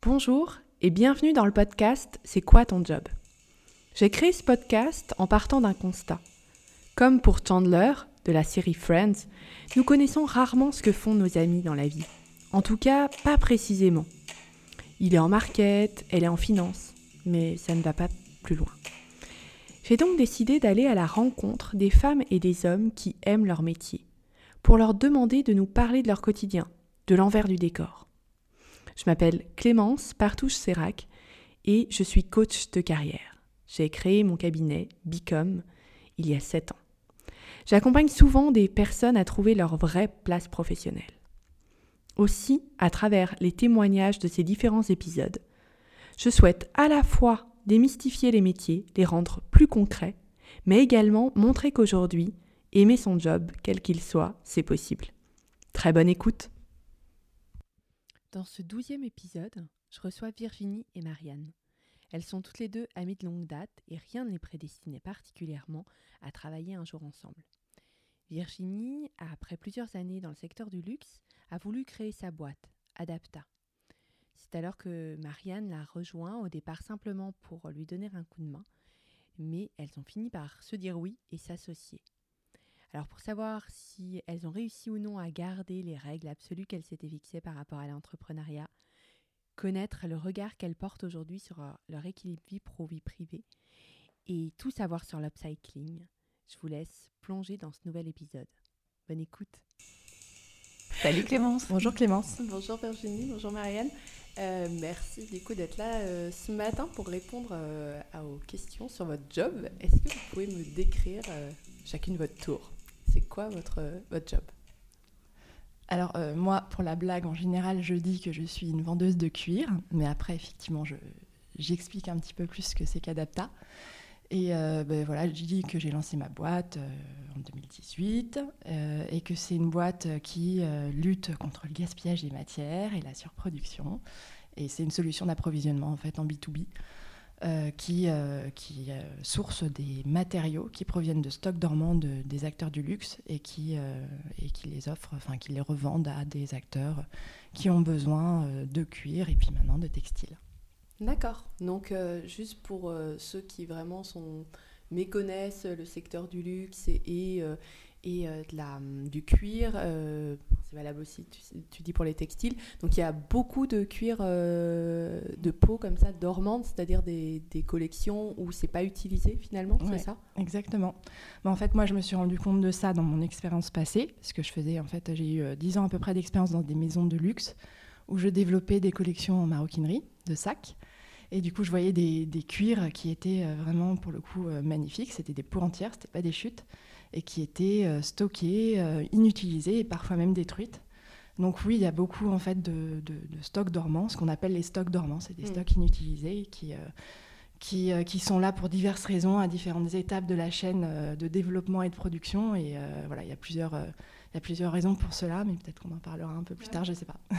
Bonjour et bienvenue dans le podcast C'est quoi ton job ? J'ai créé ce podcast en partant d'un constat. Comme pour Chandler, de la série Friends, nous connaissons rarement ce que font nos amis dans la vie. En tout cas, pas précisément. Il est en market, elle est en finance, mais ça ne va pas plus loin. J'ai donc décidé d'aller à la rencontre des femmes et des hommes qui aiment leur métier, pour leur demander de nous parler de leur quotidien, de l'envers du décor. Je m'appelle Clémence Partouche-Sérac et je suis coach de carrière. J'ai créé mon cabinet Become il y a 7 ans. J'accompagne souvent des personnes à trouver leur vraie place professionnelle. Aussi, à travers les témoignages de ces différents épisodes, je souhaite à la fois démystifier les métiers, les rendre plus concrets, mais également montrer qu'aujourd'hui, aimer son job, quel qu'il soit, c'est possible. Très bonne écoute. Dans ce 12e épisode, je reçois Virginie et Marianne. Elles sont toutes les deux amies de longue date et rien ne les prédestinait particulièrement à travailler un jour ensemble. Virginie, après plusieurs années dans le secteur du luxe, a voulu créer sa boîte, Adapta. C'est alors que Marianne l'a rejoint, au départ simplement pour lui donner un coup de main, mais elles ont fini par se dire oui et s'associer. Alors pour savoir si elles ont réussi ou non à garder les règles absolues qu'elles s'étaient fixées par rapport à l'entrepreneuriat, connaître le regard qu'elles portent aujourd'hui sur leur équilibre vie pro-vie privée et tout savoir sur l'upcycling, je vous laisse plonger dans ce nouvel épisode. Bonne écoute. Salut Clémence. Bonjour Clémence. Bonjour Virginie, bonjour Marianne. Merci du coup d'être là ce matin pour répondre aux questions sur votre job. Est-ce que vous pouvez me décrire chacune votre tour ? C'est quoi votre job ? Alors moi, pour la blague, en général, je dis que je suis une vendeuse de cuir, mais après, effectivement, j'explique un petit peu plus ce que c'est qu'Adapta. Et voilà, je dis que j'ai lancé ma boîte en 2018 et que c'est une boîte qui lutte contre le gaspillage des matières et la surproduction. Et c'est une solution d'approvisionnement en fait en B2B qui source des matériaux qui proviennent de stocks dormants des acteurs du luxe et qui les offre, enfin qui les revendent à des acteurs qui ont besoin de cuir et puis maintenant de textile. D'accord. Donc, juste pour ceux qui vraiment méconnaissent le secteur du luxe et du cuir, c'est valable aussi, tu dis pour les textiles. Donc, il y a beaucoup de cuir de peau comme ça, dormante, c'est-à-dire des collections où c'est pas utilisé finalement, Ouais, c'est ça ? Exactement. Mais en fait, moi, je me suis rendu compte de ça dans mon expérience passée. Ce que je faisais, en fait, j'ai eu 10 ans à peu près d'expérience dans des maisons de luxe où je développais des collections en maroquinerie de sacs. Et du coup, je voyais des cuirs qui étaient vraiment, pour le coup, magnifiques. C'était des peaux entières, c'était pas des chutes, et qui étaient stockées, inutilisées et parfois même détruites. Donc oui, il y a beaucoup en fait de stocks dormants, ce qu'on appelle les stocks dormants. C'est des stocks inutilisés qui sont là pour diverses raisons, à différentes étapes de la chaîne de développement et de production. Et voilà, il y a plusieurs raisons pour cela, mais peut-être qu'on en parlera un peu plus tard, je ne sais pas.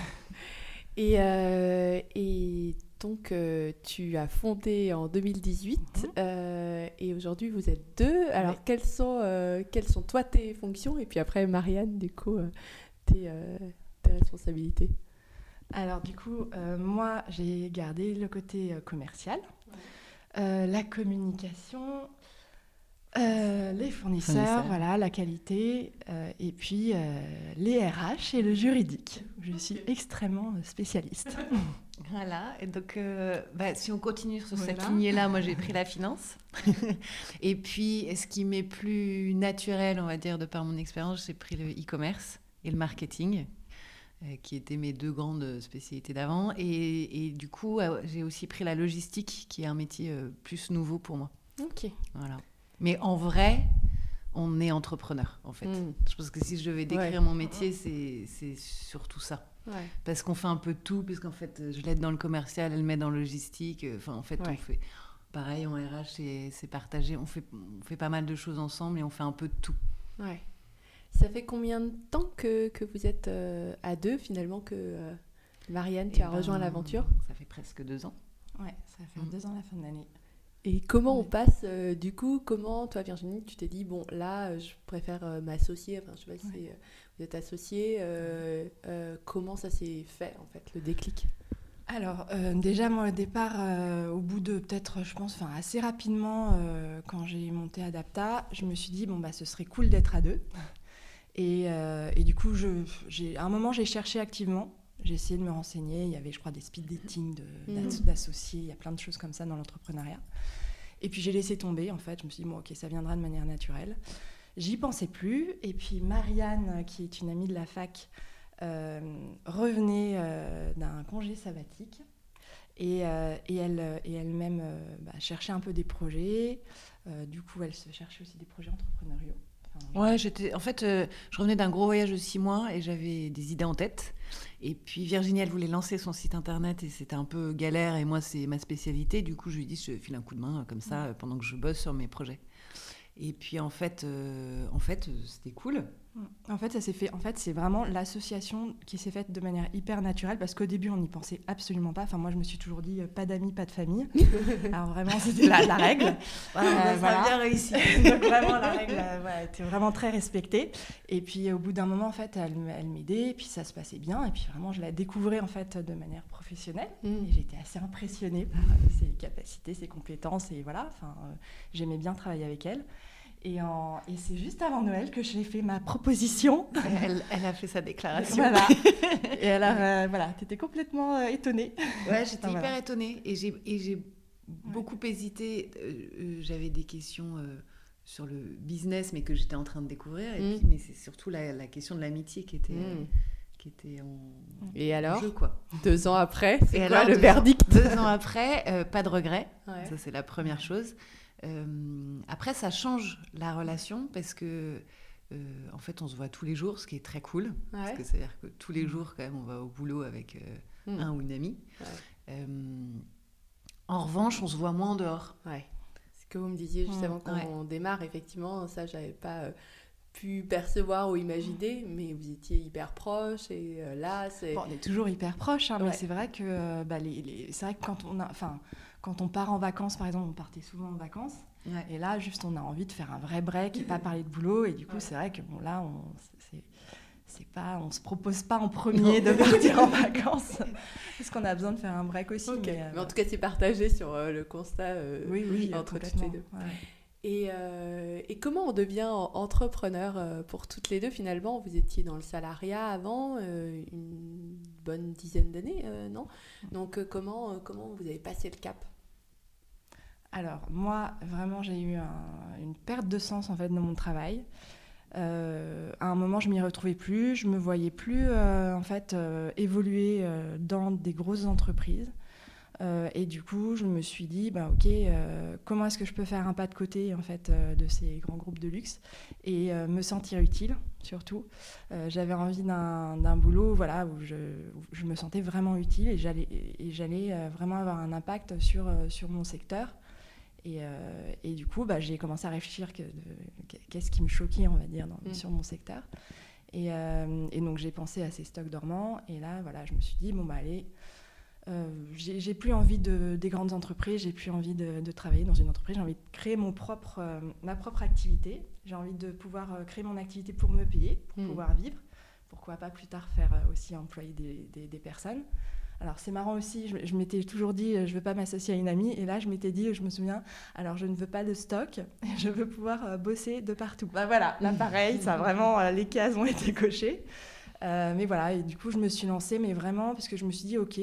Et donc, tu as fondé en 2018 et aujourd'hui, vous êtes deux. Alors, oui. Quelles sont toi tes fonctions ? Et puis après, Marianne, du coup, tes responsabilités. Alors, du coup, moi, j'ai gardé le côté commercial, la communication, les fournisseurs, voilà, la qualité, et puis les RH et le juridique. Je suis extrêmement spécialiste. Voilà, et donc si on continue sur cette lignée-là, moi j'ai pris la finance. Et puis, ce qui m'est plus naturel, on va dire, de par mon expérience, j'ai pris le e-commerce et le marketing, qui étaient mes deux grandes spécialités d'avant. Et du coup, j'ai aussi pris la logistique, qui est un métier plus nouveau pour moi. Ok. Voilà. Mais en vrai, on est entrepreneur, en fait. Je pense que si je devais décrire mon métier, c'est surtout ça. Ouais. Parce qu'on fait un peu de tout, puisqu'en fait, je l'aide dans le commercial, elle m'aide dans le logistique. Enfin, en fait, on fait... Pareil, en RH, c'est partagé. On fait pas mal de choses ensemble et on fait un peu de tout. Ouais. Ça fait combien de temps que vous êtes à deux, finalement, que Marianne, tu as rejoint l'aventure ? Ça fait presque 2 ans. Ouais, ça fait 2 ans à la fin de l'année. Et comment on passe, du coup, comment, toi Virginie, tu t'es dit, bon, là, je préfère m'associer, enfin, je sais pas si vous êtes associée, comment ça s'est fait, en fait, le déclic ? Alors, déjà, moi, au départ, au bout de peut-être, je pense, assez rapidement, quand j'ai monté Adapta, je me suis dit, ce serait cool d'être à deux. Et du coup, à un moment, j'ai cherché activement. J'ai essayé de me renseigner. Il y avait, je crois, des speed dating d'associés. Il y a plein de choses comme ça dans l'entrepreneuriat. Et puis, j'ai laissé tomber, en fait. Je me suis dit, OK, ça viendra de manière naturelle. J'y pensais plus. Et puis, Marianne, qui est une amie de la fac, revenait d'un congé sabbatique et elle-même cherchait un peu des projets. Du coup, elle se cherchait aussi des projets entrepreneuriaux. Ouais, je revenais d'un gros voyage de 6 mois et j'avais des idées en tête. Et puis Virginie, elle voulait lancer son site internet et c'était un peu galère et moi, c'est ma spécialité. Du coup, je lui ai dit, je file un coup de main comme ça pendant que je bosse sur mes projets. Et puis en fait, c'était cool. En fait, ça s'est fait. En fait, c'est vraiment l'association qui s'est faite de manière hyper naturelle parce qu'au début, on n'y pensait absolument pas. Enfin, moi, je me suis toujours dit pas d'amis, pas de famille. Alors vraiment, c'était la règle. Voilà, on a bien réussi. Donc vraiment, la règle était vraiment très respectée. Et puis, au bout d'un moment, en fait, elle m'aidait. Et puis, ça se passait bien. Et puis, vraiment, je la découvrais en fait de manière professionnelle. Et j'étais assez impressionnée par ses capacités, ses compétences. Et voilà. Enfin, j'aimais bien travailler avec elle. Et c'est juste avant Noël que je lui ai fait ma proposition. Elle a fait sa déclaration. Voilà. Et alors, t'étais complètement étonnée. Ouais, j'étais hyper étonnée. Et j'ai beaucoup hésité. J'avais des questions sur le business, mais que j'étais en train de découvrir. Mais c'est surtout la question de l'amitié qui était en jeu, quoi. 2 ans après, c'est quoi alors, le verdict? 2 ans après, pas de regret. Ouais. Ça, c'est la première chose. Après, ça change la relation parce que en fait, on se voit tous les jours, ce qui est très cool. Parce que c'est-à-dire que tous les jours, quand même, on va au boulot avec un ou une amie. Ouais. En revanche, on se voit moins en dehors. Ouais. Ce que vous me disiez juste avant qu'on démarre, effectivement, ça, j'avais pas pu percevoir ou imaginer, mais vous étiez hyper proches et là, c'est... Bon, on est toujours hyper proches, mais c'est vrai que c'est vrai que quand on part en vacances, par exemple, on partait souvent en vacances. Ouais. Et là, juste, on a envie de faire un vrai break et pas parler de boulot. Et du coup, c'est vrai que là, on se propose pas en premier de partir en vacances parce qu'on a besoin de faire un break aussi. Okay. Mais en tout cas, c'est partagé sur le constat entre toutes les deux. Ouais. Et comment on devient entrepreneur pour toutes les deux finalement? Vous étiez dans le salariat avant, une bonne dizaine d'années, non? Donc comment vous avez passé le cap? Alors moi, vraiment, j'ai eu une perte de sens en fait dans mon travail. À un moment, je m'y retrouvais plus, je me voyais plus évoluer dans des grosses entreprises. Et du coup, je me suis dit, comment est-ce que je peux faire un pas de côté en fait, de ces grands groupes de luxe et me sentir utile, surtout. J'avais envie d'un boulot où je me sentais vraiment utile et j'allais vraiment avoir un impact sur mon secteur. Et du coup, j'ai commencé à réfléchir qu'est-ce qui me choquait, on va dire, sur mon secteur. Et donc, j'ai pensé à ces stocks dormants. Et là, je me suis dit, allez... j'ai plus envie des grandes entreprises, j'ai plus envie de travailler dans une entreprise, j'ai envie de créer ma propre activité, j'ai envie de pouvoir créer mon activité pour me payer, pour pouvoir vivre, pourquoi pas plus tard faire aussi employer des personnes. Alors c'est marrant aussi, je m'étais toujours dit je veux pas m'associer à une amie et là je m'étais dit, je me souviens, alors je ne veux pas de stock, je veux pouvoir bosser de partout. Là pareil, ça vraiment les cases ont été cochées. Mais voilà, et du coup, je me suis lancée, mais vraiment, parce que je me suis dit, OK,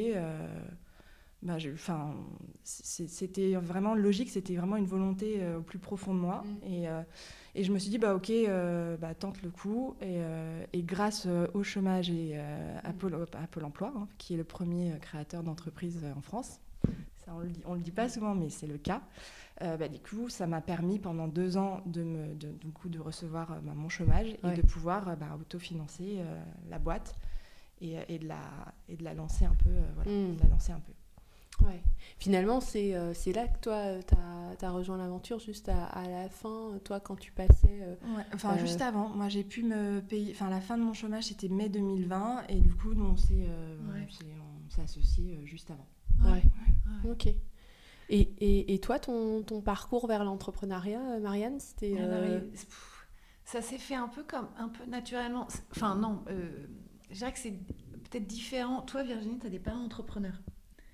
c'était vraiment logique, c'était vraiment une volonté au plus profond de moi. Et je me suis dit, OK, tente le coup. Et grâce au chômage et à Pôle emploi, qui est le premier créateur d'entreprise en France, ça, on le dit pas souvent, mais c'est le cas. Du coup, ça m'a permis pendant 2 ans de recevoir mon chômage et de pouvoir autofinancer la boîte et de la lancer un peu. De la lancer un peu. Ouais. Finalement, c'est là que toi, tu as rejoint l'aventure, juste à la fin, toi, quand tu passais... juste avant. Moi, j'ai pu me payer... la fin de mon chômage, c'était mai 2020. Et du coup, on s'est associés juste avant. Ouais. Ok. Et toi, ton parcours vers l'entrepreneuriat, Marianne, c'était... Ça s'est fait un peu naturellement. Enfin, non, je dirais que c'est peut-être différent. Toi, Virginie, tu as des parents entrepreneurs.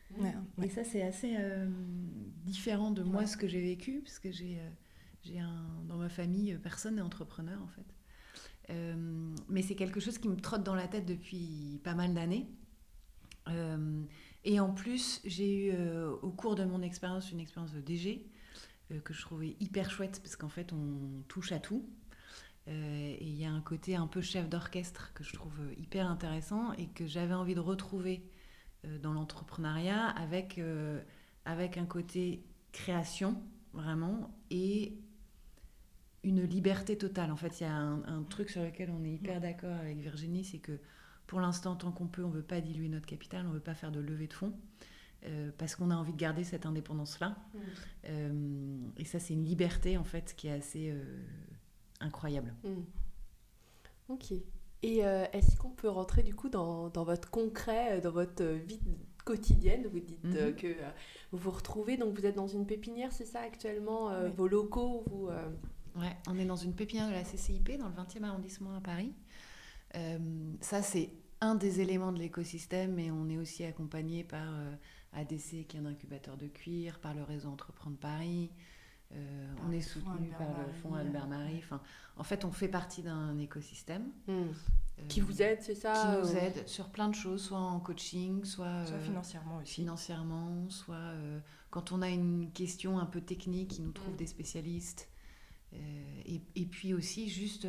Et ça, c'est assez différent de moi, ce que j'ai vécu, parce que dans ma famille, personne n'est entrepreneur, en fait. Mais c'est quelque chose qui me trotte dans la tête depuis pas mal d'années. Et en plus, j'ai eu, au cours de mon expérience, une expérience de DG, que je trouvais hyper chouette, parce qu'en fait, on touche à tout. Et il y a un côté un peu chef d'orchestre que je trouve hyper intéressant et que j'avais envie de retrouver dans l'entrepreneuriat avec un côté création, vraiment, et une liberté totale. En fait, il y a un truc sur lequel on est hyper d'accord avec Virginie, c'est que pour l'instant, tant qu'on peut, on ne veut pas diluer notre capital, on ne veut pas faire de levée de fonds, parce qu'on a envie de garder cette indépendance-là. Et ça, c'est une liberté, en fait, qui est assez incroyable. Ok. Et est-ce qu'on peut rentrer, du coup, dans votre concret, dans votre vie quotidienne? Vous dites que vous vous retrouvez, donc vous êtes dans une pépinière, c'est ça, actuellement, vos locaux Ouais, on est dans une pépinière de la CCIP, dans le 20e arrondissement à Paris. Ça, c'est un des éléments de l'écosystème, et on est aussi accompagné par ADC, qui est un incubateur de cuir, par le réseau Entreprendre Paris. On est soutenu par le fonds Albert Marie. Enfin, en fait, on fait partie d'un écosystème. Qui vous aide, c'est ça? Qui nous aide sur plein de choses, soit en coaching, soit financièrement aussi. Financièrement, soit quand on a une question un peu technique, ils nous trouvent des spécialistes. Et puis aussi, juste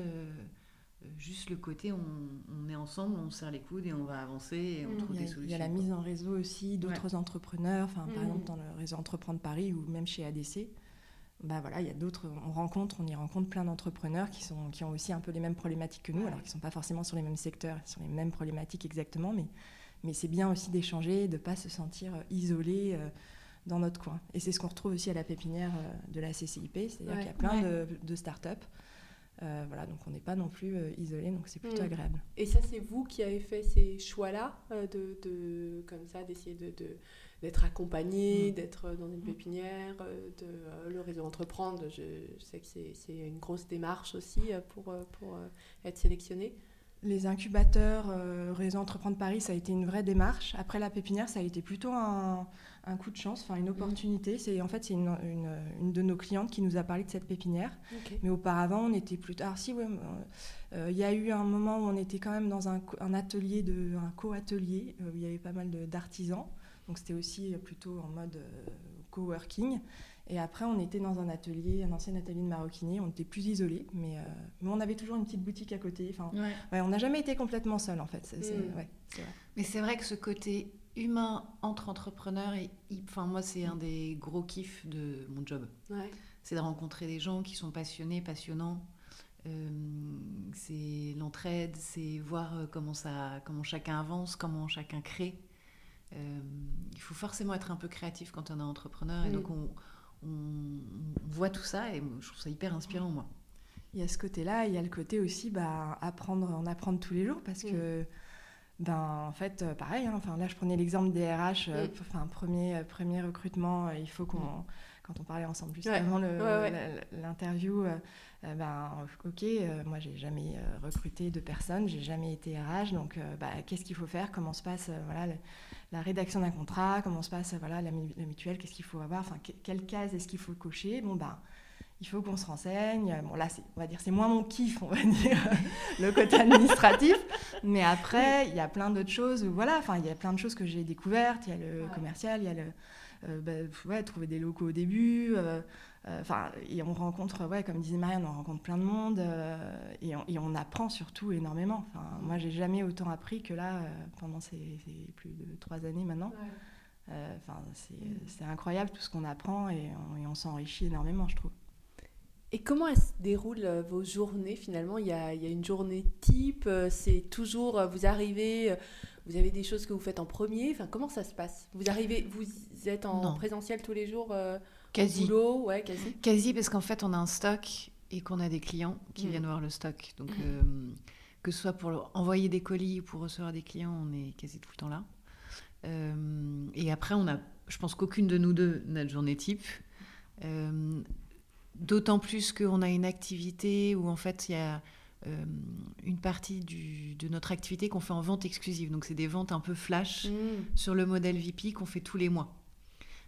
le côté, on est ensemble, on serre les coudes et on va avancer et on trouve des solutions. Il y a la mise en réseau aussi d'autres entrepreneurs, par exemple dans le réseau Entreprendre Paris ou même chez ADC. Voilà, il y a d'autres, on y rencontre plein d'entrepreneurs qui ont aussi un peu les mêmes problématiques que nous, alors qu'ils ne sont pas forcément sur les mêmes secteurs, sur les mêmes problématiques exactement, mais c'est bien aussi d'échanger, de ne pas se sentir isolé dans notre coin. Et c'est ce qu'on retrouve aussi à la pépinière de la CCIP, c'est-à-dire qu'il y a plein de start-up. Voilà, donc on n'est pas non plus isolé, donc c'est plutôt agréable. Et ça, c'est vous qui avez fait ces choix-là, comme ça, d'essayer d'être accompagné, d'être dans une pépinière, le réseau Entreprendre. Je sais que c'est une grosse démarche aussi pour être sélectionné. Les incubateurs, réseau Entreprendre Paris, ça a été une vraie démarche. Après la pépinière, ça a été plutôt un coup de chance, une opportunité. C'est une de nos clientes qui nous a parlé de cette pépinière. Okay. Mais auparavant, on était plutôt... Alors si, il y a eu un moment où on était quand même dans un atelier, un co-atelier, où il y avait pas mal d'artisans. Donc c'était aussi plutôt en mode coworking. Et après, on était dans un ancien atelier de maroquinerie. On était plus isolés, mais on avait toujours une petite boutique à côté. On n'a jamais été complètement seuls, en fait. C'est vrai. Mais c'est vrai que ce côté humain entre entrepreneurs, moi, c'est un des gros kiffs de mon job. Ouais. C'est de rencontrer des gens qui sont passionnants. C'est l'entraide, c'est voir comment chacun avance, comment chacun crée. Il faut forcément être un peu créatif quand on est entrepreneur. Et donc, on voit tout ça et je trouve ça hyper inspirant, moi. Il y a ce côté-là, il y a le côté aussi en apprendre tous les jours, parce que en fait, pareil, là je prenais l'exemple des RH, premier recrutement, il faut qu'on, quand on parlait ensemble juste avant l'interview, moi j'ai jamais recruté de personne, j'ai jamais été RH, donc qu'est-ce qu'il faut faire, comment se passe la rédaction d'un contrat, comment se passe la mutuelle, qu'est-ce qu'il faut avoir, quelle case est-ce qu'il faut cocher, il faut qu'on se renseigne. Bon, là, on va dire, c'est moins mon kiff, on va dire, le côté administratif. Mais après, il y a plein d'autres choses. Il y a plein de choses que j'ai découvertes. Il y a le commercial, il y a trouver des locaux au début. Et on rencontre, comme disait Marianne, on rencontre plein de monde. Et on apprend surtout énormément. Moi, j'ai jamais autant appris que là, pendant ces plus de 3 années maintenant. C'est incroyable tout ce qu'on apprend et on s'enrichit énormément, je trouve. Et comment se déroulent vos journées finalement ? Il y a une journée type, c'est toujours, vous arrivez, vous avez des choses que vous faites en premier, comment ça se passe ? Vous êtes en présentiel tous les jours quasi. Au boulot ? Ouais, quasi. Quasi, parce qu'en fait on a un stock et qu'on a des clients qui viennent voir le stock. Donc que ce soit pour envoyer des colis ou pour recevoir des clients, on est quasi tout le temps là. Et après, je pense qu'aucune de nous deux n'a de journée type. D'autant plus qu'on a une activité où en fait il y a une partie de notre activité qu'on fait en vente exclusive. Donc c'est des ventes un peu flash sur le modèle VP qu'on fait tous les mois.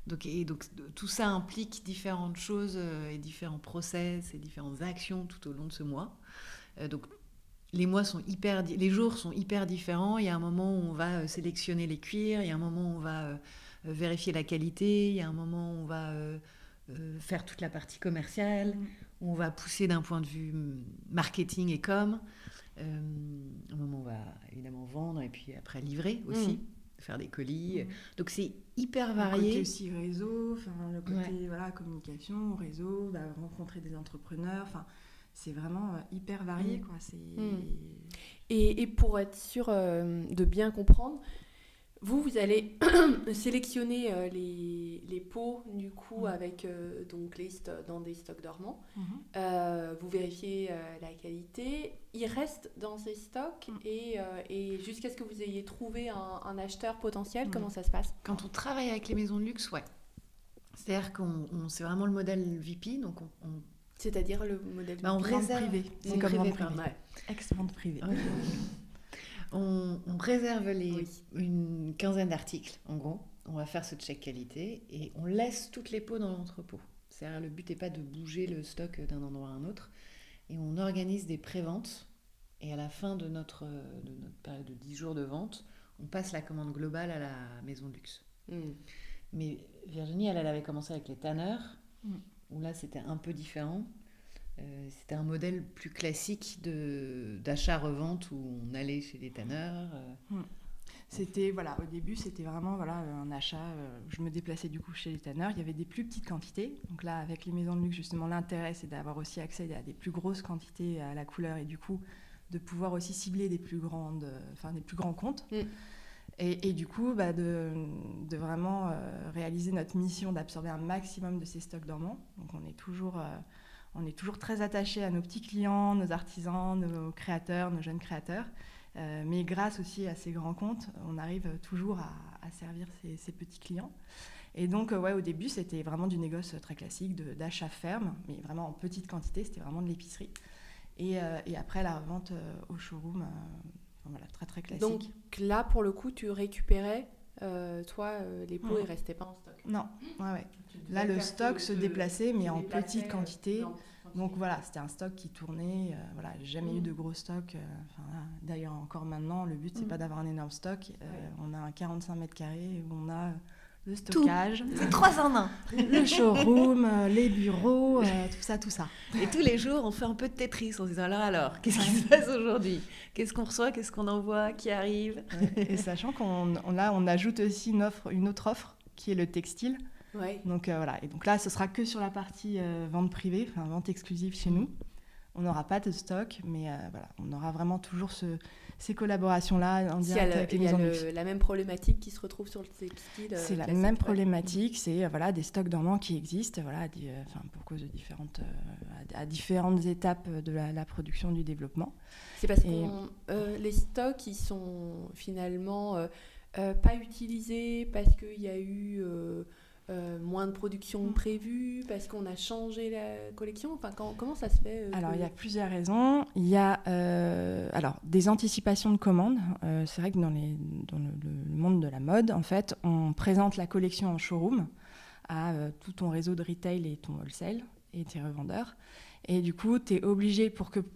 Donc tout ça implique différentes choses et différents process et différentes actions tout au long de ce mois. Donc les jours sont hyper différents. Il y a un moment où on va sélectionner les cuirs, il y a un moment où on va vérifier la qualité, il y a un moment où on va faire toute la partie commerciale, où on va pousser d'un point de vue marketing et com. Un moment où on va évidemment vendre et puis après livrer aussi. Faire des colis. Donc c'est hyper varié. Le côté aussi réseau, le côté communication, réseau, rencontrer des entrepreneurs. C'est vraiment hyper varié. Quoi. Et pour être sûr de bien comprendre, vous allez sélectionner les pots du coup avec donc dans des stocks dormants. Vous vérifiez la qualité. Il reste dans ces stocks et jusqu'à ce que vous ayez trouvé un acheteur potentiel, comment ça se passe? Quand on travaille avec les maisons de luxe, ouais. C'est-à-dire c'est vraiment le modèle VP, donc c'est-à-dire le modèle on réserve privé. C'est comme vente privée. Ouais. Ex-vente privée. On réserve une quinzaine d'articles, en gros. On va faire ce check qualité et on laisse toutes les pots dans l'entrepôt. C'est-à-dire, le but n'est pas de bouger le stock d'un endroit à un autre. Et on organise des préventes. Et à la fin de notre période de 10 jours de vente, on passe la commande globale à la maison de luxe. Mais Virginie, elle avait commencé avec les tanneurs, où là, c'était un peu différent. C'était un modèle plus classique d'achat-revente où on allait chez les tanneurs. C'était, au début, c'était vraiment un achat. Je me déplaçais du coup chez les tanneurs. Il y avait des plus petites quantités. Donc là, avec les maisons de luxe, justement, l'intérêt, c'est d'avoir aussi accès à des plus grosses quantités à la couleur et du coup, de pouvoir aussi cibler des plus grands comptes. Et du coup, de vraiment réaliser notre mission d'absorber un maximum de ces stocks dormants. Donc on est toujours très attachés à nos petits clients, nos artisans, nos créateurs, nos jeunes créateurs. Mais grâce aussi à ces grands comptes, on arrive toujours à servir ces petits clients. Et donc, au début, c'était vraiment du négoce très classique, d'achat ferme, mais vraiment en petite quantité, c'était vraiment de l'épicerie. Et après, la revente au showroom, très très classique. Donc là, pour le coup, tu récupérais, les pots, ils ne restaient pas en stock. Non, là, le stock se déplaçait, mais en petite quantité. Donc c'était un stock qui tournait. J'ai jamais eu de gros stock. D'ailleurs, encore maintenant, le but, c'est pas d'avoir un énorme stock. On a un 45 mètres carrés où on a le stockage. C'est 3 en 1. Le showroom, les bureaux, tout ça. Et tous les jours, on fait un peu de Tetris en se disant alors, qu'est-ce qui se passe aujourd'hui? Qu'est-ce qu'on reçoit? Qu'est-ce qu'on envoie? Qui arrive? Et sachant on ajoute aussi une autre offre qui est le textile. Donc et donc là, ce sera que sur la partie vente privée, vente exclusive chez nous. On n'aura pas de stock, mais on aura vraiment toujours ces collaborations-là en direct avec les maisons de luxe. La même problématique qui se retrouve sur le textile. C'est la même problématique, c'est des stocks dormants qui existent, pour cause de à différentes étapes de la production du développement. C'est parce que les stocks, ils sont finalement pas utilisés parce qu'il y a eu moins de production prévue, parce qu'on a changé la collection. Comment ça se fait Alors, il y a plusieurs raisons. Il y a des anticipations de commandes. C'est vrai que dans le monde de la mode, en fait, on présente la collection en showroom à tout ton réseau de retail et ton wholesale et tes revendeurs. Et du coup, tu es obligé, pour que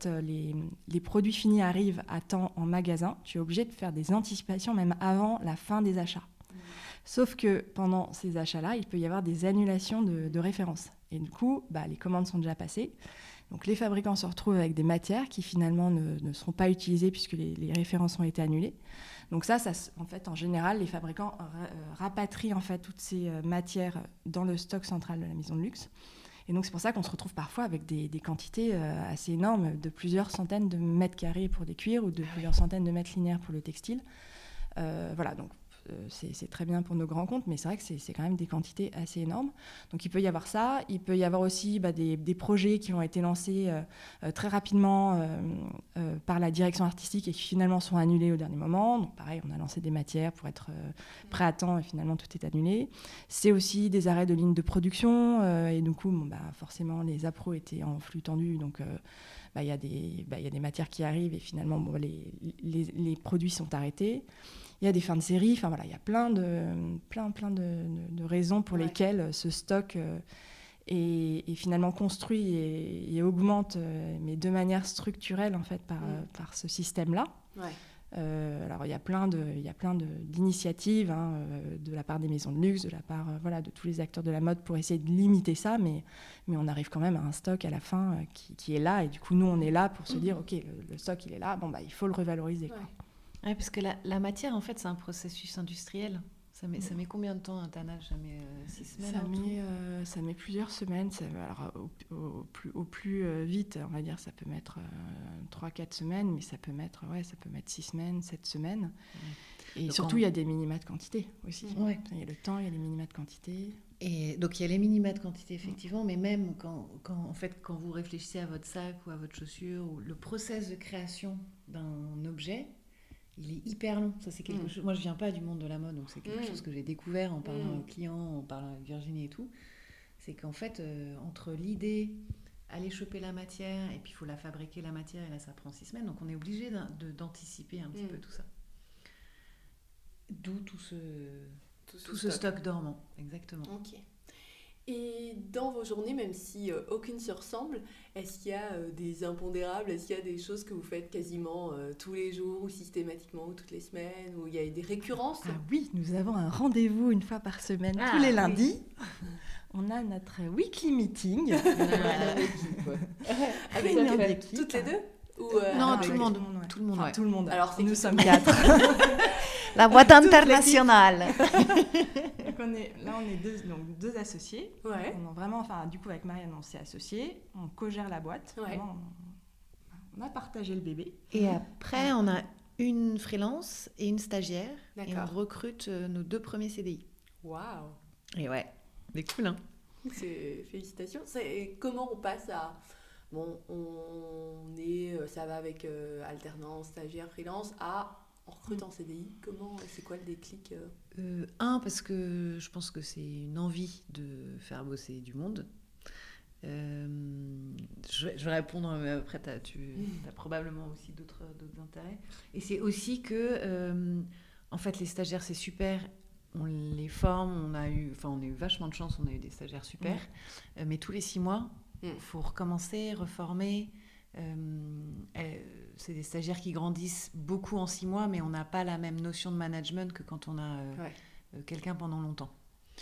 les produits finis arrivent à temps en magasin, tu es obligé de faire des anticipations même avant la fin des achats. Sauf que pendant ces achats-là, il peut y avoir des annulations de références. Et du coup, les commandes sont déjà passées. Donc les fabricants se retrouvent avec des matières qui finalement ne seront pas utilisées puisque les références ont été annulées. Donc ça en fait, en général, les fabricants rapatrient en fait toutes ces matières dans le stock central de la maison de luxe. Et donc c'est pour ça qu'on se retrouve parfois avec des quantités assez énormes, de plusieurs centaines de mètres carrés pour des cuirs ou de plusieurs centaines de mètres linéaires pour le textile. Donc c'est très bien pour nos grands comptes, mais c'est vrai que c'est quand même des quantités assez énormes. Donc il peut y avoir ça, il peut y avoir aussi des projets qui ont été lancés très rapidement par la direction artistique et qui finalement sont annulés au dernier moment. Donc pareil, on a lancé des matières pour être prêt à temps et finalement tout est annulé. C'est aussi des arrêts de lignes de production et du coup, forcément les appros étaient en flux tendu, donc il y a des matières qui arrivent et finalement les produits sont arrêtés. Il y a des fins de série, enfin voilà, il y a plein de raisons pour lesquelles ce stock est finalement construit et augmente, mais de manière structurelle en fait par ce système-là. Ouais. Alors il y a plein d'initiatives de la part des maisons de luxe, de la part de tous les acteurs de la mode pour essayer de limiter ça, mais on arrive quand même à un stock à la fin qui est là, et du coup nous on est là pour se dire ok, le stock il est là, il faut le revaloriser. Quoi. Ouais, parce que la matière en fait c'est un processus industriel. Ça met combien de temps un tannage? Ça met 6 semaines? Ça met plusieurs semaines. Alors, au plus vite, on va dire, ça peut mettre 3-4 semaines, mais ça peut mettre 6 semaines, 7 semaines. Ouais. Et donc surtout, il y a des minima de quantité aussi. Ouais. Il y a le temps, il y a les minima de quantité. Et donc, il y a les minima de quantité, effectivement, mais même quand vous réfléchissez à votre sac ou à votre chaussure, ou le process de création d'un objet, il est hyper long. Ça, c'est quelque chose. Moi, je viens pas du monde de la mode, donc c'est quelque chose que j'ai découvert en parlant aux clients, en parlant avec Virginie et tout. C'est qu'en fait, entre l'idée, aller choper la matière, et puis il faut la fabriquer la matière, et là, ça prend 6 semaines. Donc, on est obligé d'anticiper un petit peu tout ça. D'où tout ce stock dormant, exactement. Ok. Et dans vos journées, même si aucune se ressemble, est-ce qu'il y a des impondérables? Est-ce qu'il y a des choses que vous faites quasiment tous les jours ou systématiquement ou toutes les semaines? Ou il y a des récurrences? Ah oui, nous avons un rendez-vous une fois par semaine, tous les lundis. On a notre weekly meeting. Avec toutes les deux? Non, tout le monde. Tout le monde. Alors, nous sommes 4. La boîte internationale. On est deux associés. Ouais. Du coup, avec Marianne, on s'est associés. On co-gère la boîte. Ouais. Vraiment, on a partagé le bébé. Et après, on a une freelance et une stagiaire. D'accord. Et on recrute nos 2 premiers CDI. Waouh. Et ouais, c'est cool, hein. Félicitations. Comment on passe à... Bon, ça va avec alternance, stagiaire, freelance, on recrute en CDI. C'est quoi le déclic? Parce que je pense que c'est une envie de faire bosser du monde. Je vais répondre, mais après, tu as probablement aussi d'autres intérêts. Et c'est aussi que, en fait, les stagiaires, c'est super. On les forme, on a eu vachement de chance, on a eu des stagiaires super. Mais tous les 6 mois, il faut recommencer, reformer. C'est des stagiaires qui grandissent beaucoup en 6 mois, mais on n'a pas la même notion de management que quand on a quelqu'un pendant longtemps.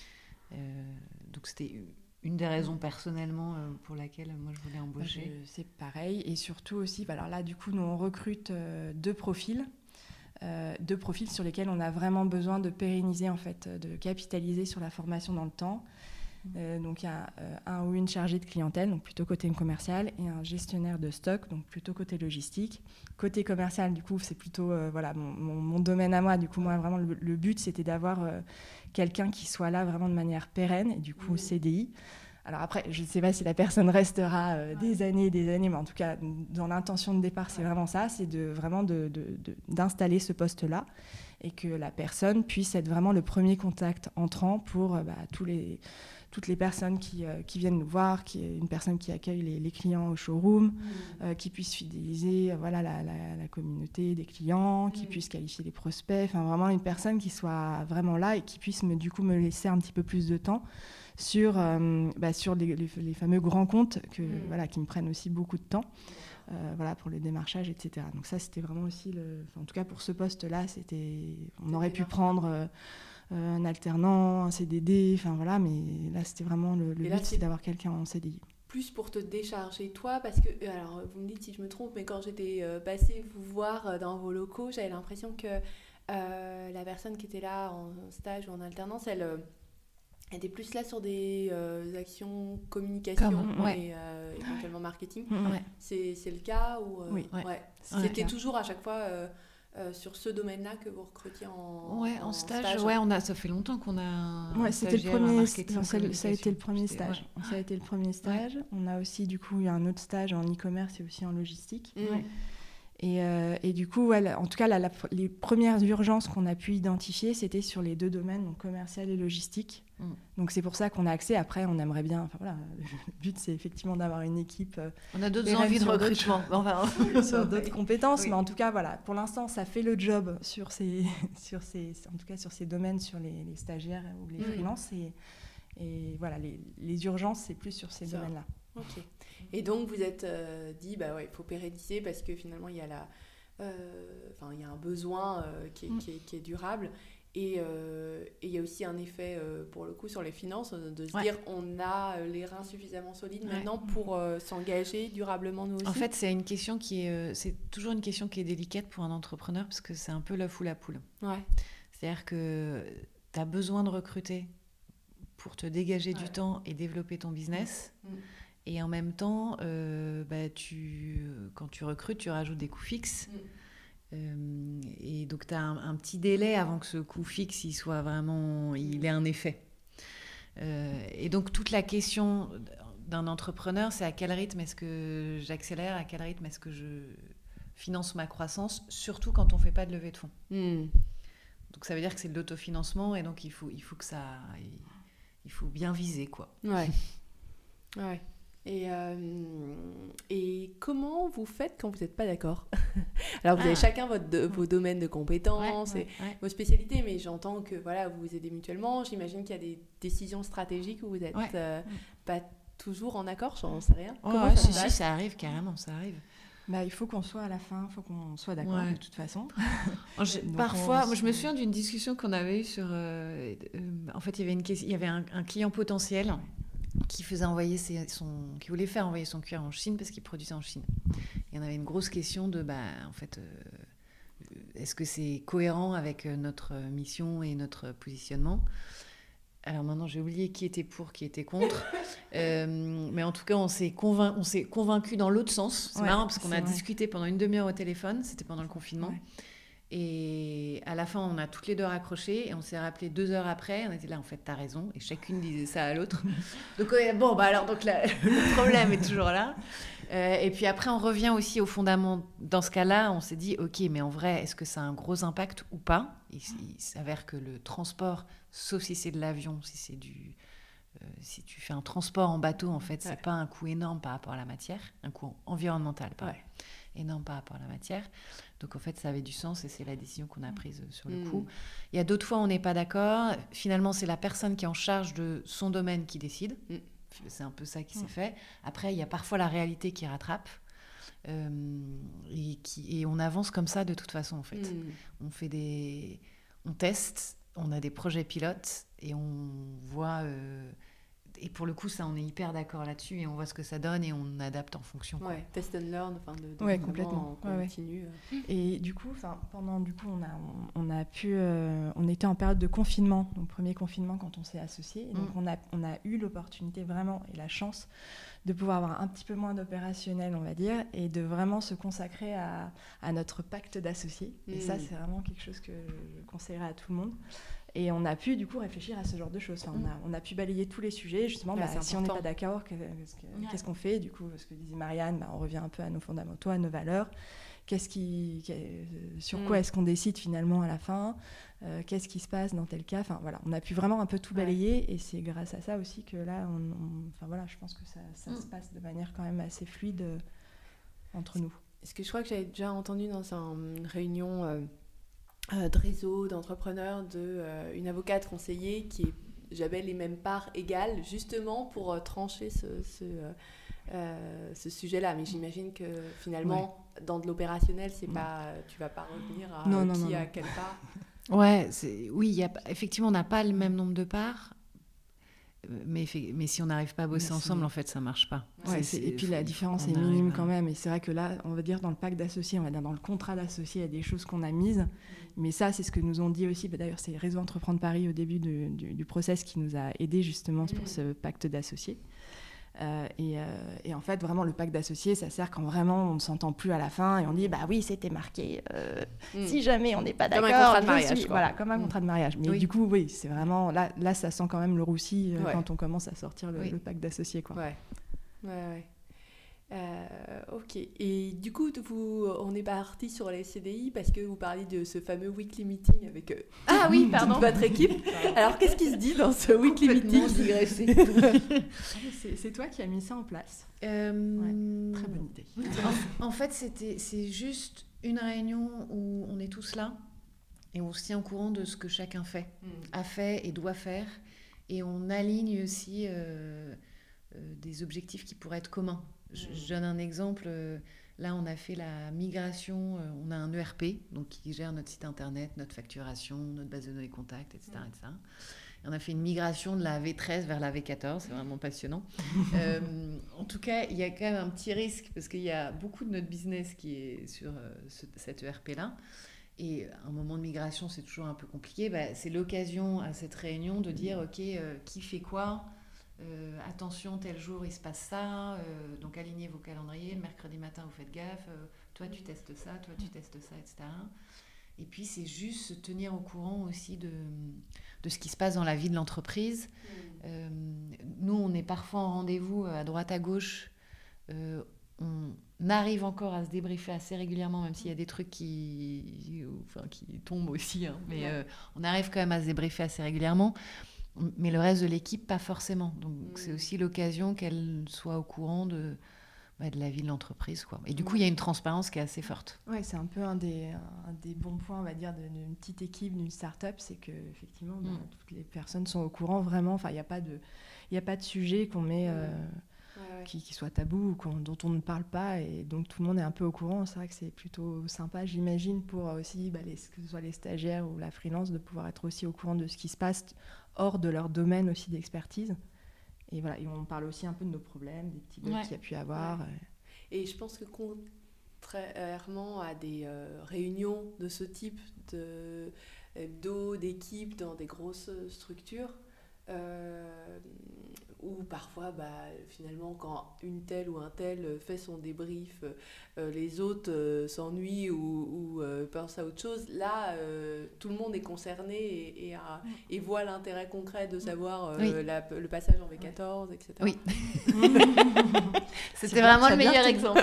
Donc c'était une des raisons personnellement pour laquelle moi je voulais embaucher. C'est pareil, et surtout aussi, alors là du coup nous on recrute 2 profils. 2 profils sur lesquels on a vraiment besoin de pérenniser en fait, de capitaliser sur la formation dans le temps. Donc il y a un ou une chargée de clientèle, donc plutôt côté commercial, et un gestionnaire de stock, donc plutôt côté logistique. Côté commercial, du coup, c'est plutôt mon domaine à moi. Du coup, moi, vraiment, le but, c'était d'avoir quelqu'un qui soit là vraiment de manière pérenne, et du coup, CDI. Alors après, je ne sais pas si la personne restera des années, mais en tout cas, dans l'intention de départ, c'est vraiment ça, c'est d'installer ce poste-là, et que la personne puisse être vraiment le premier contact entrant pour toutes les personnes qui viennent nous voir, une personne qui accueille les clients au showroom, qui puisse fidéliser la communauté des clients, qui puisse qualifier les prospects, enfin vraiment une personne qui soit vraiment là et qui puisse me laisser un petit peu plus de temps sur les fameux grands comptes qui me prennent aussi beaucoup de temps. Pour le démarchage, etc. Donc ça, c'était vraiment aussi, en tout cas pour ce poste-là, on aurait pu prendre un alternant, un CDD, mais là, c'était vraiment le but, c'est d'avoir quelqu'un en CDI. Plus pour te décharger toi, parce que, alors vous me dites si je me trompe, mais quand j'étais passée vous voir dans vos locaux, j'avais l'impression que la personne qui était là en stage ou en alternance, elle était plus là sur des actions communication et éventuellement marketing. C'est le cas ou Oui. C'était toujours à chaque fois sur ce domaine-là que vous recrutiez en stage. Ça fait longtemps qu'on a c'était le premier ça a été le premier stage. Ça a été le premier stage. On a aussi du coup eu un autre stage en e-commerce et aussi en logistique. Et du coup, en tout cas, les premières urgences qu'on a pu identifier, c'était sur les 2 domaines, donc commercial et logistique. Donc c'est pour ça qu'on a accès. Après, on aimerait bien... le but, c'est effectivement d'avoir une équipe... on a d'autres envies de recrutement. Sur d'autres compétences. Oui. Mais en tout cas, pour l'instant, ça fait le job sur ces domaines, sur les stagiaires ou les freelances. Et voilà, les urgences, c'est plus sur ces domaines-là. Ok. Et donc, vous êtes dit, il faut pérenniser parce que finalement, il y a il y a un besoin qui est durable. Et il y a aussi un effet, pour le coup, sur les finances, de se dire on a les reins suffisamment solides maintenant pour s'engager durablement nous aussi. En fait, c'est toujours une question qui est délicate pour un entrepreneur parce que c'est un peu l'œuf ou la poule. Ouais. C'est-à-dire que tu as besoin de recruter pour te dégager du temps et développer ton business. Et en même temps, quand tu recrutes, tu rajoutes des coûts fixes. Et donc, tu as un petit délai avant que ce coût fixe, il ait un effet. Et donc, toute la question d'un entrepreneur, c'est à quel rythme est-ce que j'accélère, à quel rythme est-ce que je finance ma croissance, surtout quand on ne fait pas de levée de fonds. Donc, ça veut dire que c'est de l'autofinancement et donc il faut bien viser, quoi. Ouais. Et comment vous faites quand vous n'êtes pas d'accord? Alors, vous avez chacun vos domaines de compétences et vos spécialités, mais j'entends que vous vous aidez mutuellement. J'imagine qu'il y a des décisions stratégiques où vous n'êtes pas toujours en accord, j'en sais rien. Si, ça arrive, carrément, ça arrive. Il faut qu'on soit à la fin, il faut qu'on soit d'accord de toute façon. Parfois, moi, je me souviens d'une discussion qu'on avait eue sur... en fait, il y avait un client potentiel qui voulait faire envoyer son cuir en Chine parce qu'il produisait en Chine. Et on avait une grosse question de, est-ce que c'est cohérent avec notre mission et notre positionnement? Alors maintenant, j'ai oublié qui était pour, qui était contre. Mais en tout cas, on s'est convaincus dans l'autre sens. C'est marrant parce qu'on a discuté pendant une demi-heure au téléphone. C'était pendant le confinement. Et à la fin, on a toutes les deux raccroché et on s'est rappelé 2 heures après. On était là, en fait, t'as raison. Et chacune disait ça à l'autre. Donc, le problème est toujours là. Et puis après, on revient aussi aux fondamentaux. Dans ce cas-là, on s'est dit, OK, mais en vrai, est-ce que ça a un gros impact ou pas? Il s'avère que le transport, sauf si c'est de l'avion, si tu fais un transport en bateau, en fait, c'est pas un coût énorme par rapport à la matière, un coût environnemental, énorme par rapport à la matière. Donc, en fait, ça avait du sens et c'est la décision qu'on a prise sur le coup. Il y a d'autres fois, on n'est pas d'accord. Finalement, c'est la personne qui est en charge de son domaine qui décide. C'est un peu ça qui s'est fait. Après, il y a parfois la réalité qui rattrape. Et on avance comme ça de toute façon, en fait. On teste, on a des projets pilotes et on voit... et pour le coup, ça, on est hyper d'accord là-dessus et on voit ce que ça donne et on adapte en fonction. Test and learn, complètement. Continue. Et du coup, on était en période de confinement, donc premier confinement quand on s'est associés. Donc on a eu l'opportunité vraiment et la chance de pouvoir avoir un petit peu moins d'opérationnel, on va dire, et de vraiment se consacrer à notre pacte d'associés. Et ça, c'est vraiment quelque chose que je conseillerais à tout le monde. Et on a pu du coup réfléchir à ce genre de choses. On a pu balayer tous les sujets, justement. Si on n'est pas d'accord, qu'est-ce qu'on fait? Du coup, ce que disait Marianne, on revient un peu à nos fondamentaux, à nos valeurs. Sur quoi est-ce qu'on décide finalement à la fin? Qu'est-ce qui se passe dans tel cas? On a pu vraiment un peu tout balayer, et c'est grâce à ça aussi que là, je pense que ça se passe de manière quand même assez fluide entre nous. Ce que je crois que j'avais déjà entendu dans une réunion de réseau d'entrepreneurs une avocate conseillée j'avais les mêmes parts égales justement pour trancher ce sujet-là. Mais j'imagine que finalement, dans de l'opérationnel, c'est pas, tu vas pas revenir à qui a quelle part. Effectivement, on n'a pas le même nombre de parts. Mais si on n'arrive pas à bosser ensemble, en fait, ça marche pas. Et puis la différence est minime quand même. Et c'est vrai que là, on va dire dans le pacte d'associés, on va dire dans le contrat d'associés, il y a des choses qu'on a mises. Mais ça, c'est ce que nous ont dit aussi. D'ailleurs, c'est Réseau Entreprendre Paris au début du process qui nous a aidés justement pour ce pacte d'associés. Et en fait, vraiment, le pacte d'associés, ça sert quand vraiment on ne s'entend plus à la fin et on dit, oui, c'était marqué. Si jamais on n'est pas d'accord, comme un contrat de mariage. Voilà, comme un contrat de mariage. Mais du coup, oui, c'est vraiment... Là, ça sent quand même le roussi quand on commence à sortir le pacte d'associés, quoi. Ouais. Ok. Et du coup, on est parti sur les CDI parce que vous parliez de ce fameux weekly meeting avec Ah oui, pardon. toute votre équipe. Alors, qu'est-ce qui se dit dans ce weekly meeting? C'est toi qui as mis ça en place. Très bonne idée. En fait, c'est juste une réunion où on est tous là et on se tient au courant de ce que chacun fait, a fait et doit faire. Et on aligne aussi des objectifs qui pourraient être communs. Je donne un exemple. Là, on a fait la migration. On a un ERP donc, qui gère notre site internet, notre facturation, notre base de données contacts, etc. etc. Et on a fait une migration de la V13 vers la V14. C'est vraiment passionnant. En tout cas, il y a quand même un petit risque parce qu'il y a beaucoup de notre business qui est sur cet ERP-là. Et un moment de migration, c'est toujours un peu compliqué. C'est l'occasion à cette réunion de dire ok, qui fait quoi, attention, tel jour il se passe ça, donc alignez vos calendriers, le mercredi matin vous faites gaffe, toi tu testes ça, toi tu testes ça, etc. Et puis c'est juste se tenir au courant aussi de ce qui se passe dans la vie de l'entreprise. Nous, on est parfois en rendez-vous à droite à gauche. On arrive encore à se débriefer assez régulièrement, même s'il y a des trucs qui tombent aussi, hein, mais on arrive quand même à se débriefer assez régulièrement, mais le reste de l'équipe pas forcément, donc c'est aussi l'occasion qu'elle soit au courant de la vie de l'entreprise, quoi. Et du coup il y a une transparence qui est assez forte. Ouais, c'est un peu un des bons points, on va dire, d'une petite équipe, d'une start-up, c'est que effectivement toutes les personnes sont au courant vraiment, enfin il n'y a pas de sujet qu'on met qui soit tabou ou dont on ne parle pas, et donc tout le monde est un peu au courant. C'est vrai que c'est plutôt sympa, j'imagine, pour aussi que ce soit les stagiaires ou la freelance, de pouvoir être aussi au courant de ce qui se passe hors de leur domaine aussi d'expertise. Et voilà, et on parle aussi un peu de nos problèmes, des petits bugs qu'il y a pu avoir. Et je pense que contrairement à des réunions de ce type d'équipe dans des grosses structures, où parfois finalement quand une telle ou un tel fait son débrief, les autres s'ennuient ou pensent à autre chose. Là, tout le monde est concerné et voit l'intérêt concret de savoir le passage en V14, etc. Oui. C'était vraiment le meilleur exemple.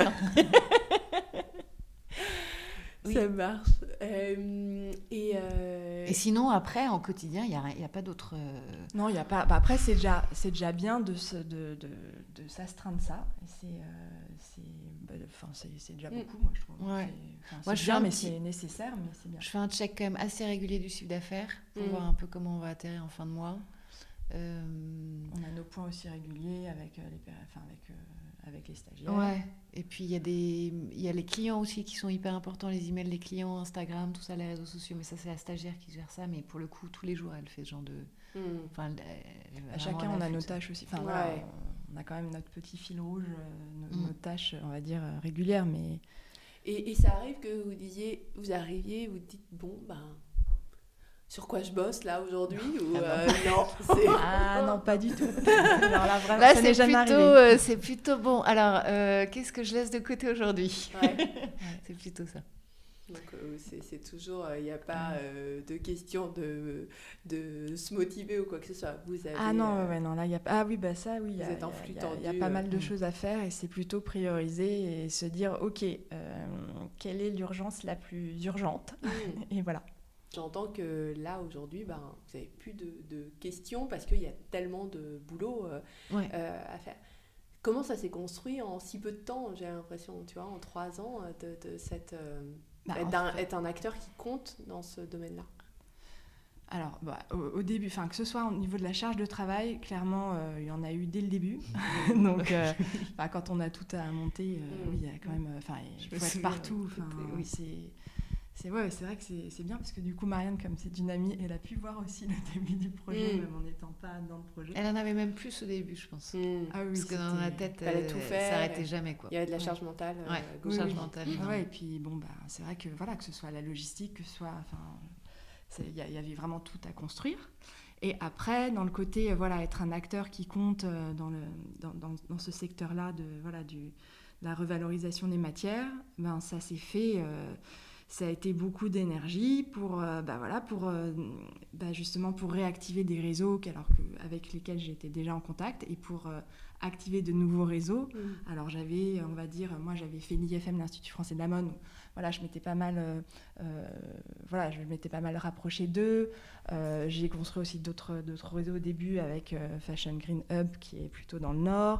Ça marche. Et sinon, après, en quotidien, il n'y a pas d'autres... Non, il n'y a pas... après, c'est déjà bien de s'astreindre ça. C'est déjà beaucoup, moi, je trouve. Ouais. Moi, je bien, mais c'est nécessaire, mais c'est bien. Je fais un check quand même assez régulier du chiffre d'affaires pour voir un peu comment on va atterrir en fin de mois. On a nos points aussi réguliers avec les stagiaires. Ouais. Et puis il y a les clients aussi qui sont hyper importants, les emails des clients, Instagram, tout ça, les réseaux sociaux. Mais ça, c'est la stagiaire qui gère ça. Mais pour le coup, tous les jours, elle fait ce genre de... À chacun, on a nos tâches aussi. Enfin, voilà, on a quand même notre petit fil rouge, nos tâches, on va dire, régulières. Mais... Et ça arrive que vous arriviez, vous dites, bon, sur quoi je bosse là aujourd'hui ou non, non, pas du tout. Alors là, vraiment, ça n'est jamais arrivé. C'est plutôt bon. Alors, qu'est-ce que je laisse de côté aujourd'hui? C'est plutôt ça. Donc c'est toujours, il n'y a pas de question de se motiver ou quoi que ce soit. Vous avez, non, là il y a pas. Ah oui, ça oui. Vous êtes en flux tendu. Il y a pas mal de choses à faire et c'est plutôt prioriser et se dire ok, quelle est l'urgence la plus urgente et voilà. J'entends que là, aujourd'hui, vous n'avez plus de questions parce qu'il y a tellement de boulot à faire. Comment ça s'est construit en si peu de temps, j'ai l'impression, tu vois, en 3 ans, être un acteur qui compte dans ce domaine-là? Alors, au début, que ce soit au niveau de la charge de travail, clairement, il y en a eu dès le début. Donc, quand on a tout à monter, il y a quand même... il faut être partout. C'est vrai que c'est bien parce que du coup, Marianne, comme c'est une amie, elle a pu voir aussi le début du projet, même en n'étant pas dans le projet. Elle en avait même plus au début, je pense. Ah oui, parce que dans la tête, tout faire, ça n'arrêtait jamais, quoi. Il y avait de la charge mentale. Mentale. Et puis, c'est vrai que ce soit la logistique, que ce soit... il y avait vraiment tout à construire. Et après, dans le côté, être un acteur qui compte dans ce secteur-là de la revalorisation des matières, ça s'est fait... ça a été beaucoup d'énergie pour justement pour réactiver des réseaux avec lesquels j'étais déjà en contact et pour activer de nouveaux réseaux. Alors j'avais fait l'IFM, l'Institut français de la mode. Voilà, je m'étais pas mal rapprochée d'eux. J'ai construit aussi d'autres réseaux au début avec Fashion Green Hub qui est plutôt dans le nord.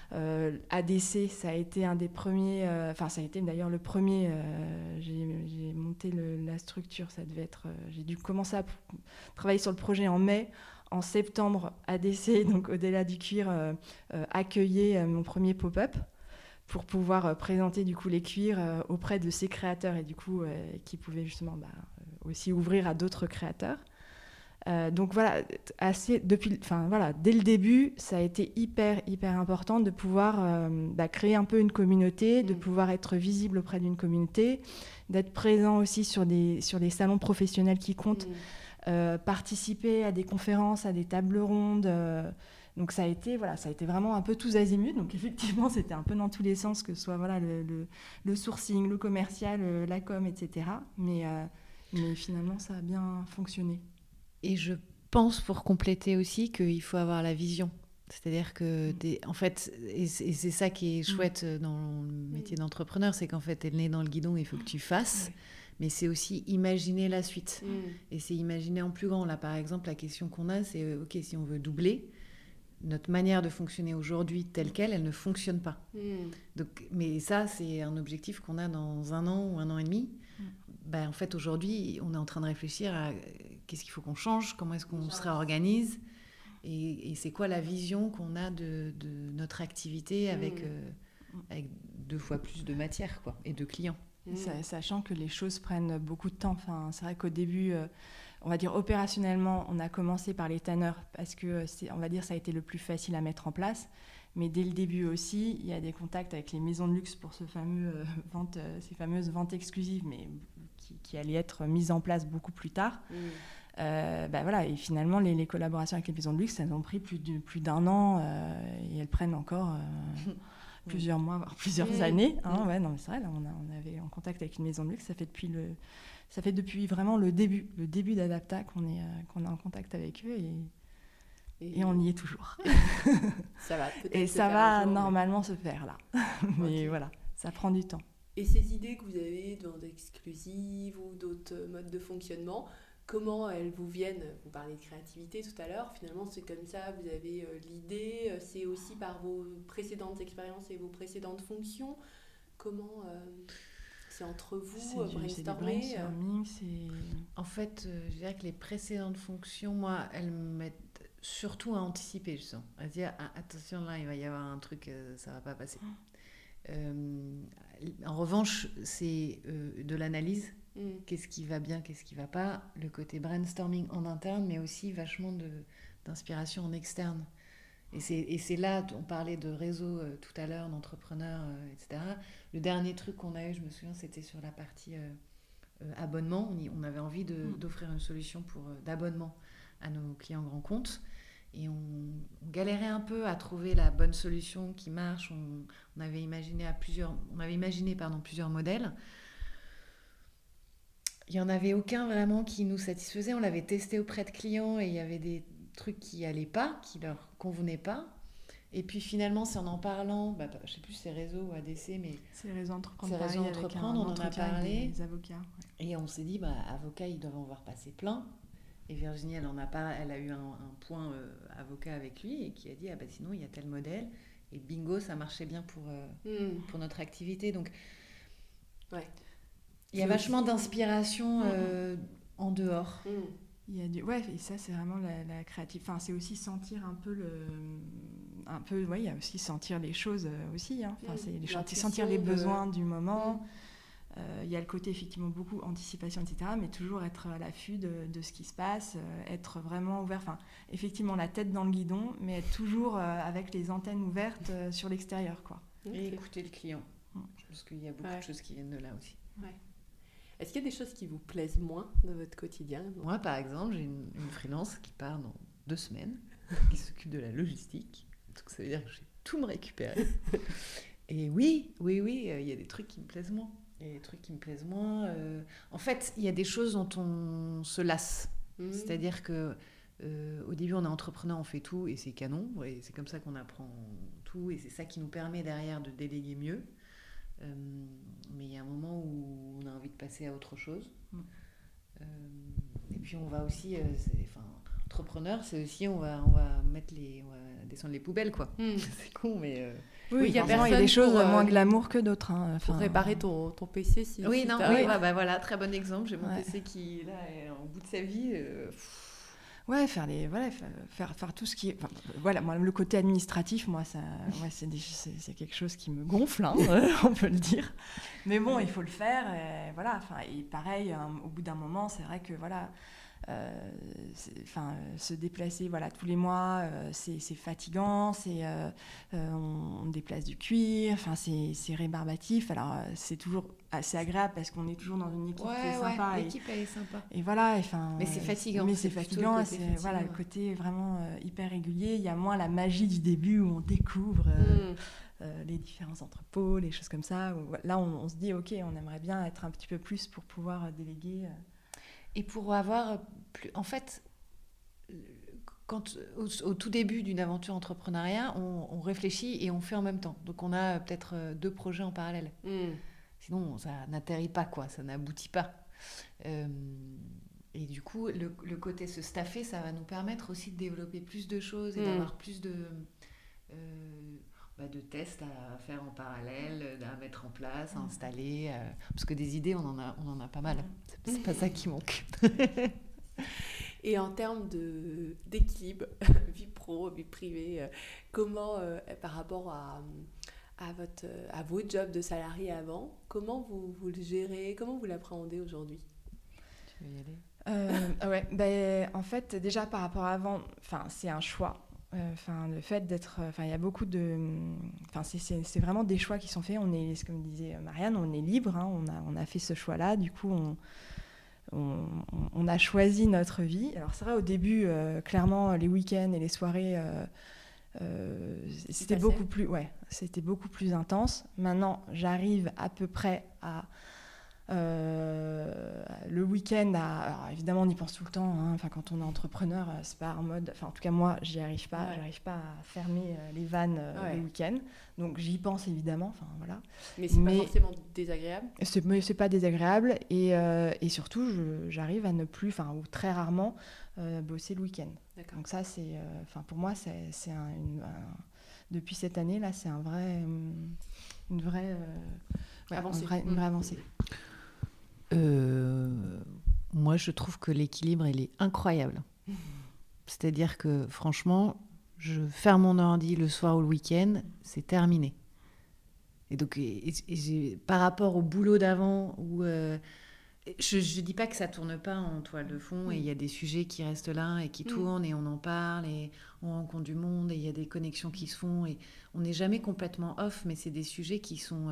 ADC, ça a été un des premiers, ça a été d'ailleurs le premier. J'ai monté la structure, ça devait être. J'ai dû commencer à travailler sur le projet en mai. En septembre, ADC, donc au-delà du cuir, accueillait mon premier pop-up pour pouvoir présenter du coup les cuirs auprès de ses créateurs et du coup qui pouvaient justement aussi ouvrir à d'autres créateurs. Donc voilà, dès le début, ça a été hyper important de pouvoir créer un peu une communauté, de pouvoir être visible auprès d'une communauté, d'être présent aussi sur les salons professionnels qui comptent, participer à des conférences, à des tables rondes. Donc ça a été vraiment un peu tous azimuts. Donc effectivement, c'était un peu dans tous les sens, que ce soit le sourcing, le commercial, la com, etc. Mais finalement, ça a bien fonctionné. Et je pense, pour compléter aussi, qu'il faut avoir la vision. C'est-à-dire que, en fait, et c'est ça qui est chouette dans le métier d'entrepreneur, c'est qu'en fait, t'es le nez dans le guidon, il faut que tu fasses. Oui. Mais c'est aussi imaginer la suite. Et c'est imaginer en plus grand. Là, par exemple, la question qu'on a, c'est, OK, si on veut doubler, notre manière de fonctionner aujourd'hui telle qu'elle, elle ne fonctionne pas. Donc, mais ça, c'est un objectif qu'on a dans 1 an ou 1 an et demi. En fait, aujourd'hui, on est en train de réfléchir à qu'est-ce qu'il faut qu'on change, comment est-ce qu'on se réorganise, et c'est quoi la vision qu'on a de notre activité avec 2 fois plus de matière, quoi, et de clients. Sachant que les choses prennent beaucoup de temps. Enfin, c'est vrai qu'au début, on va dire opérationnellement, on a commencé par les tanneurs parce que on va dire ça a été le plus facile à mettre en place. Mais dès le début aussi, il y a des contacts avec les maisons de luxe pour ces fameuses ventes exclusives, mais qui allaient être mises en place beaucoup plus tard. Et finalement, les collaborations avec les maisons de luxe, elles ont pris plus d'1 an et elles prennent encore plusieurs mois, voire plusieurs années. Mais c'est vrai, là, on avait en contact avec une maison de luxe, ça fait depuis vraiment le début d'Adapta qu'on est en contact avec eux et on y est toujours. Ça va peut-être et ça va normalement se faire là. Mais voilà, ça prend du temps. Et ces idées que vous avez de vente exclusive ou d'autres modes de fonctionnement, comment elles vous viennent? Vous parlez de créativité tout à l'heure, finalement c'est comme ça, vous avez l'idée, c'est aussi par vos précédentes expériences et vos précédentes fonctions. Comment c'est entre vous, brainstormer En fait, je dirais que les précédentes fonctions, moi, elles m'aident surtout à anticiper, je sens. À dire, attention, là, il va y avoir un truc, ça va pas passer. En revanche, c'est de l'analyse. Qu'est-ce qui va bien, qu'est-ce qui va pas, le côté brainstorming en interne, mais aussi vachement d'inspiration en externe. Et c'est là, on parlait de réseau tout à l'heure, d'entrepreneurs, etc. Le dernier truc qu'on a eu, je me souviens, c'était sur la partie abonnement. On avait envie d'offrir une solution d'abonnement à nos clients grands comptes. Et on galérait un peu à trouver la bonne solution qui marche. On avait imaginé plusieurs modèles. Il n'y en avait aucun vraiment qui nous satisfaisait. On l'avait testé auprès de clients et il y avait des trucs qui n'allaient pas, qui ne leur convenaient pas. Et puis finalement, c'est en parlant, je ne sais plus si c'est réseau ou ADC, mais c'est réseau entreprendre, on en a parlé. Des avocats. Ouais. Et on s'est dit, avocats, ils doivent en voir passer plein. Et Virginie, elle a eu un point avocat avec lui et qui a dit, sinon, il y a tel modèle. Et bingo, ça marchait bien pour notre activité. Donc, il y a vachement d'inspiration en dehors. Il y a et ça, c'est vraiment la créativité. Enfin, c'est aussi sentir un peu il y a aussi sentir les choses aussi. Enfin, c'est sentir les besoins du moment. Il y a le côté effectivement beaucoup anticipation, etc., mais toujours être à l'affût de ce qui se passe, être vraiment ouvert, enfin effectivement la tête dans le guidon, mais être toujours avec les antennes ouvertes sur l'extérieur, quoi. Et écouter le client. Je pense qu'il y a beaucoup de choses qui viennent de là aussi. Est-ce qu'il y a des choses qui vous plaisent moins dans votre quotidien? Moi, par exemple, j'ai une freelance qui part dans 2 semaines, qui s'occupe de la logistique, donc ça veut dire que je vais tout me récupérer. Et oui, il y a des trucs qui me plaisent moins. Il y a des trucs qui me plaisent moins. En fait, il y a des choses dont on se lasse. C'est-à-dire que au début, on est entrepreneur, on fait tout et c'est canon. Et c'est comme ça qu'on apprend tout et c'est ça qui nous permet derrière de déléguer mieux. Mais il y a un moment où on a envie de passer à autre chose. Et puis on va aussi, entrepreneur, c'est aussi on va descendre les poubelles quoi. C'est con mais. Oui, il y a des choses moins glamour que d'autres. Pour réparer ton PC si. Oui, non, oui, voilà, très bon exemple. J'ai mon PC qui là est au bout de sa vie. Ouais, faire tout ce qui est. Enfin, voilà, moi, le côté administratif, moi, c'est quelque chose qui me gonfle, on peut le dire. Mais bon, il faut le faire. Et voilà. Et pareil, au bout d'un moment, c'est vrai que voilà. Se déplacer tous les mois c'est fatigant, on déplace du cuir, c'est rébarbatif. Alors c'est toujours assez agréable parce qu'on est toujours dans une équipe qui est sympa, l'équipe elle est sympa et voilà, mais c'est fatigant, le côté vraiment hyper régulier. Il y a moins la magie du début où on découvre les différents entrepôts, les choses comme ça où, là on se dit ok, on aimerait bien être un petit peu plus pour pouvoir déléguer. Et pour avoir plus... En fait, quand, au tout début d'une aventure entrepreneuriat, on réfléchit et on fait en même temps. Donc on a peut-être 2 projets en parallèle. Sinon, ça n'atterrit pas, quoi. Ça n'aboutit pas. Et du coup, le côté se staffer, ça va nous permettre aussi de développer plus de choses et d'avoir plus de tests à faire en parallèle, à mettre en place, à installer. Parce que des idées, on en a pas mal. C'est pas ça qui manque. Et en termes d'équilibre, vie pro, vie privée, comment, par rapport à vos jobs de salarié avant, comment vous le gérez, comment vous l'appréhendez aujourd'hui ? Tu veux y aller ? En fait, déjà par rapport à avant, c'est un choix. Le fait d'être, il y a beaucoup de, c'est vraiment des choix qui sont faits. On est, comme disait Marianne, on est libre. On a fait ce choix-là. Du coup, on a choisi notre vie. Alors c'est vrai, au début, clairement, les week-ends et les soirées, c'était beaucoup plus intense. Maintenant, j'arrive à peu près à le week-end, alors évidemment on y pense tout le temps, quand on est entrepreneur, c'est pas en mode, en tout cas moi j'y arrive pas, j'arrive pas à fermer les vannes le week-end, donc j'y pense évidemment, voilà. Mais c'est pas forcément désagréable. C'est pas désagréable et surtout j'arrive à ne plus, ou très rarement bosser le week-end. D'accord. Donc ça c'est, pour moi c'est depuis cette année là c'est une vraie avancée. Moi, je trouve que l'équilibre, il est incroyable. C'est-à-dire que, franchement, je ferme mon ordi le soir ou le week-end, c'est terminé. Et donc, par rapport au boulot d'avant, où je dis pas que ça tourne pas en toile de fond, et il y a des sujets qui restent là et qui tournent, et on en parle, et on rencontre du monde, et il y a des connexions qui se font, et on n'est jamais complètement off, mais c'est des sujets qui sont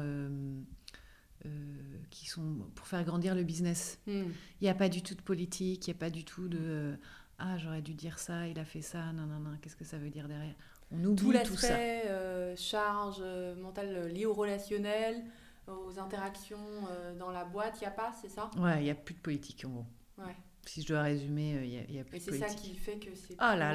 pour faire grandir le business. Il n'y a pas du tout de politique, il n'y a pas du tout de j'aurais dû dire ça, il a fait ça, non, qu'est-ce que ça veut dire derrière ? On oublie tout l'aspect charge mentale liée au relationnel, aux interactions dans la boîte, il n'y a pas, c'est ça ? Ouais, il n'y a plus de politique en gros. Ouais. Si je dois résumer, il n'y a plus de politique. Et c'est ça qui fait que c'est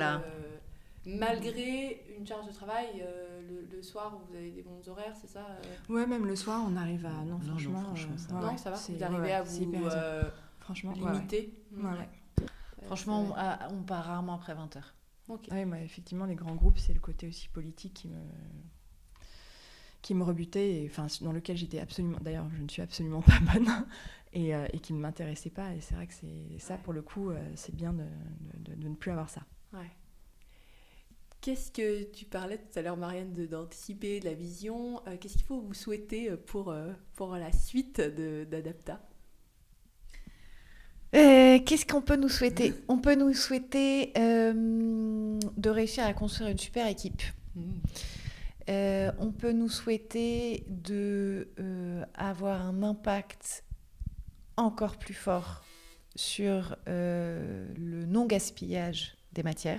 malgré une charge de travail, le soir où vous avez des bons horaires, c'est ça Ouais, même le soir, on arrive à... Non, franchement, ça va. Vous arrivez à vous limiter. Franchement, on part rarement après 20h. Okay. Oui, moi, effectivement, les grands groupes, c'est le côté aussi politique qui me rebutait, et dans lequel j'étais absolument... D'ailleurs, je ne suis absolument pas bonne, et qui ne m'intéressait pas. Et c'est vrai que c'est ça, pour le coup, c'est bien de ne plus avoir ça. Ouais. Qu'est-ce que tu parlais tout à l'heure, Marianne, d'anticiper, de la vision. Qu'est-ce qu'il faut vous souhaiter pour la suite d'Adapta ? Qu'est-ce qu'on peut nous souhaiter ? On peut nous souhaiter de réussir à construire une super équipe. On peut nous souhaiter d'avoir un impact encore plus fort sur le non-gaspillage des matières.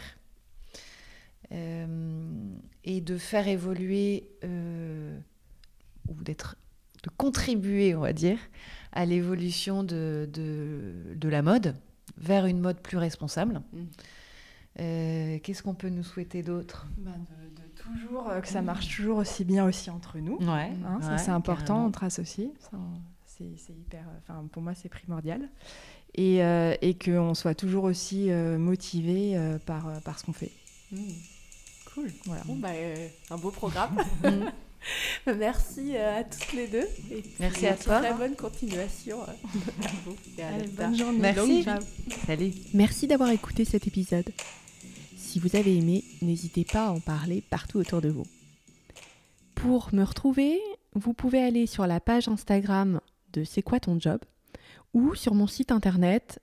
Et de faire évoluer ou de contribuer, on va dire, à l'évolution de la mode vers une mode plus responsable. Qu'est-ce qu'on peut nous souhaiter d'autre ? De toujours, que ça marche toujours aussi bien aussi entre nous. Ça, c'est important, carrément. Entre associés. Ça, c'est hyper... pour moi, c'est primordial. Et qu'on soit toujours aussi motivé par ce qu'on fait. Cool. Voilà. Bon, un beau programme. Merci à toutes les deux. Et merci à toi. Très bonne continuation. À vous. Et à bonne journée. Merci. Salut. Merci d'avoir écouté cet épisode. Si vous avez aimé, n'hésitez pas à en parler partout autour de vous. Pour me retrouver, vous pouvez aller sur la page Instagram de C'est quoi ton job ou sur mon site internet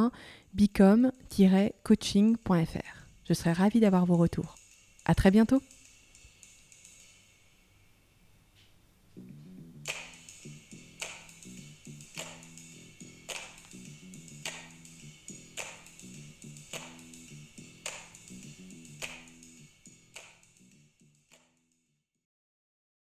www.bicom-coaching.fr. Je serai ravie d'avoir vos retours. À très bientôt.